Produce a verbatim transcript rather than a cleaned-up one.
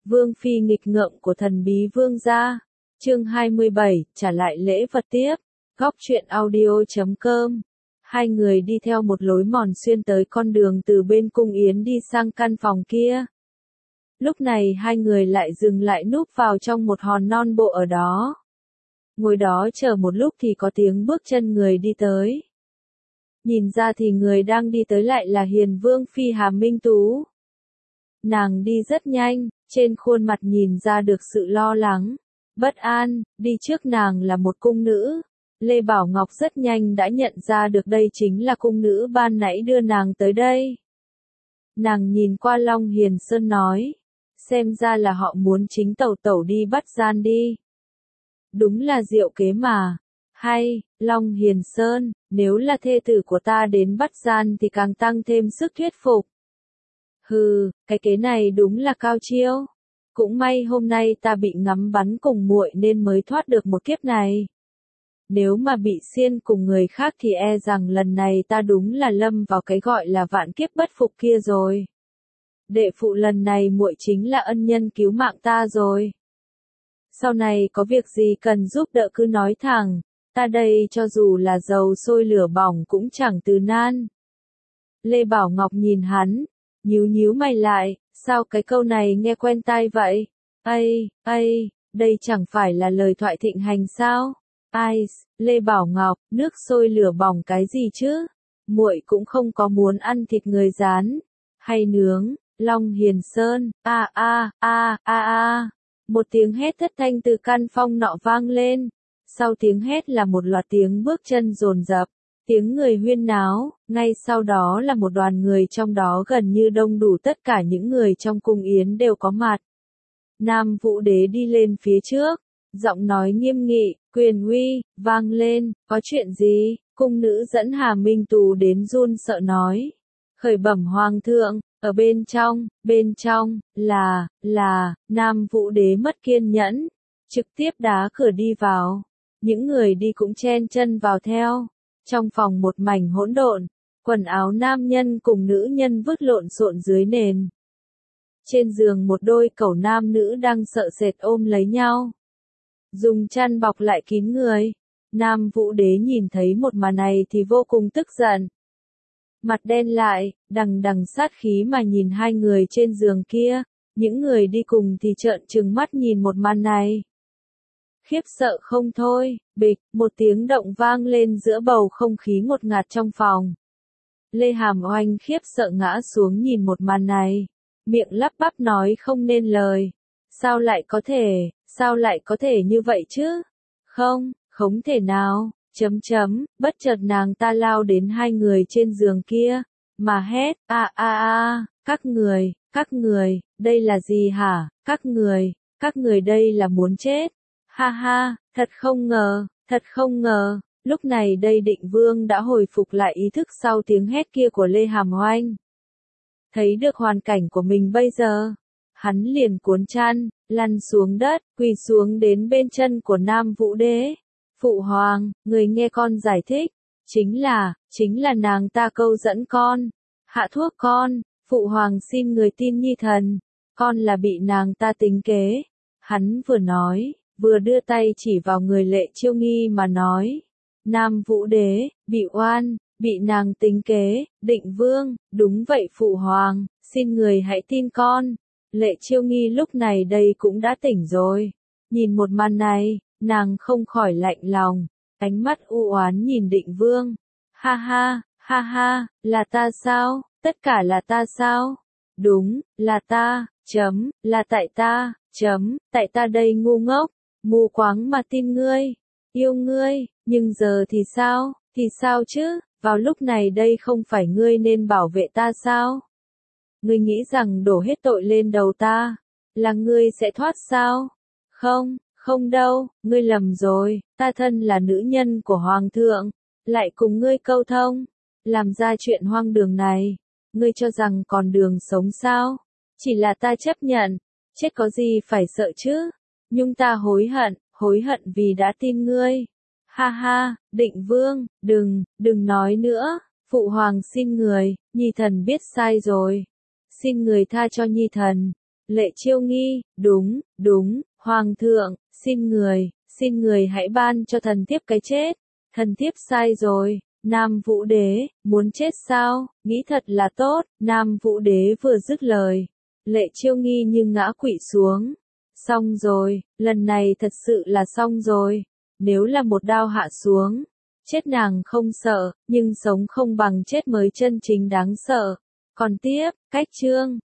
Vương phi nghịch ngợm của thần bí vương gia. Chương hai mươi bảy, trả lại lễ vật tiếp. Góc truyện audio chấm com. Hai người đi theo một lối mòn xuyên tới con đường từ bên cung yến đi sang căn phòng kia. Lúc này hai người lại dừng lại núp vào trong một hòn non bộ ở đó. Ngồi đó chờ một lúc thì có tiếng bước chân người đi tới. Nhìn ra thì người đang đi tới lại là Hiền Vương phi Hà Minh Tú. Nàng đi rất nhanh, trên khuôn mặt nhìn ra được sự lo lắng, bất an, đi trước nàng là một cung nữ. Lê Bảo Ngọc rất nhanh đã nhận ra được đây chính là cung nữ ban nãy đưa nàng tới đây. Nàng nhìn qua Long Hiền Sơn nói, xem ra là họ muốn chính tẩu tẩu đi bắt gian đi. Đúng là diệu kế mà. Hay, Long Hiền Sơn, nếu là thê tử của ta đến bắt gian thì càng tăng thêm sức thuyết phục. Hừ, cái kế này đúng là cao chiêu. Cũng may hôm nay ta bị ngắm bắn cùng muội nên mới thoát được một kiếp này. Nếu mà bị xiên cùng người khác thì e rằng lần này ta đúng là lâm vào cái gọi là vạn kiếp bất phục kia rồi. Đệ phụ lần này muội chính là ân nhân cứu mạng ta rồi. Sau này có việc gì cần giúp đỡ cứ nói thẳng, ta đây cho dù là dầu sôi lửa bỏng cũng chẳng từ nan. Lê Bảo Ngọc nhìn hắn, nhíu nhíu mày lại, sao cái câu này nghe quen tai vậy? Ây, ây, đây chẳng phải là lời thoại thịnh hành sao? Ai, Lê Bảo Ngọc, nước sôi lửa bỏng cái gì chứ? Muội cũng không có muốn ăn thịt người rán hay nướng. Long Hiền Sơn, a a a a a. Một tiếng hét thất thanh từ căn phòng nọ vang lên. Sau tiếng hét là một loạt tiếng bước chân dồn dập, tiếng người huyên náo, ngay sau đó là một đoàn người trong đó gần như đông đủ tất cả những người trong cung yến đều có mặt. Nam Vũ Đế đi lên phía trước, giọng nói nghiêm nghị, quyền uy, vang lên, có chuyện gì? Cung nữ dẫn Hà Minh Tú đến run sợ nói. Khởi bẩm hoàng thượng, ở bên trong, bên trong, là, là, Nam Vũ Đế mất kiên nhẫn, trực tiếp đá cửa đi vào. Những người đi cũng chen chân vào theo. Trong phòng một mảnh hỗn độn, quần áo nam nhân cùng nữ nhân vứt lộn xộn dưới nền. Trên giường một đôi cẩu nam nữ đang sợ sệt ôm lấy nhau, dùng chăn bọc lại kín người. Nam Vũ Đế nhìn thấy một màn này thì vô cùng tức giận. Mặt đen lại, đằng đằng sát khí mà nhìn hai người trên giường kia. Những người đi cùng thì trợn trừng mắt nhìn một màn này. Khiếp sợ không thôi, bịch, một tiếng động vang lên giữa bầu không khí ngột ngạt trong phòng. Lê Hàm Oanh khiếp sợ ngã xuống nhìn một màn này, miệng lắp bắp nói không nên lời. Sao lại có thể, sao lại có thể như vậy chứ? Không, không thể nào, chấm chấm, bất chợt nàng ta lao đến hai người trên giường kia, mà hét, a a a, các người, các người, đây là gì hả, các người, các người đây là muốn chết. Ha ha, thật không ngờ, thật không ngờ, lúc này đây Định Vương đã hồi phục lại ý thức sau tiếng hét kia của Lê Hàm Oanh. Thấy được hoàn cảnh của mình bây giờ, hắn liền cuốn chăn, lăn xuống đất, quỳ xuống đến bên chân của Nam Vũ Đế. Phụ hoàng, người nghe con giải thích, chính là, chính là nàng ta câu dẫn con, hạ thuốc con, phụ hoàng xin người tin nhi thần, con là bị nàng ta tính kế. Hắn vừa nói, vừa đưa tay chỉ vào người Lệ Chiêu Nghi mà nói. Nam Vũ Đế, bị oan, bị nàng tính kế. Định Vương, đúng vậy phụ hoàng, xin người hãy tin con. Lệ Chiêu Nghi lúc này đây cũng đã tỉnh rồi. Nhìn một màn này, nàng không khỏi lạnh lòng, ánh mắt u oán nhìn Định Vương. Ha ha, ha ha, là ta sao? Tất cả là ta sao? Đúng, là ta, chấm, là tại ta, chấm, tại ta đây ngu ngốc. Mù quáng mà tin ngươi, yêu ngươi, nhưng giờ thì sao, thì sao chứ, vào lúc này đây không phải ngươi nên bảo vệ ta sao? Ngươi nghĩ rằng đổ hết tội lên đầu ta, là ngươi sẽ thoát sao? Không, không đâu, ngươi lầm rồi, ta thân là nữ nhân của Hoàng thượng, lại cùng ngươi câu thông, làm ra chuyện hoang đường này, ngươi cho rằng còn đường sống sao? Chỉ là ta chấp nhận, chết có gì phải sợ chứ? Nhưng ta hối hận, hối hận vì đã tin ngươi. Ha ha, Định Vương, đừng, đừng nói nữa, phụ hoàng xin người, nhi thần biết sai rồi. Xin người tha cho nhi thần, Lệ Chiêu Nghi, đúng, đúng, Hoàng thượng, xin người, xin người hãy ban cho thần thiếp cái chết. Thần thiếp sai rồi. Nam Vũ Đế, muốn chết sao, nghĩ thật là tốt. Nam Vũ Đế vừa dứt lời, Lệ Chiêu Nghi như ngã quỵ xuống. Xong rồi, lần này thật sự là xong rồi. Nếu là một đao hạ xuống, chết nàng không sợ, nhưng sống không bằng chết mới chân chính đáng sợ. Còn tiếp, cách chương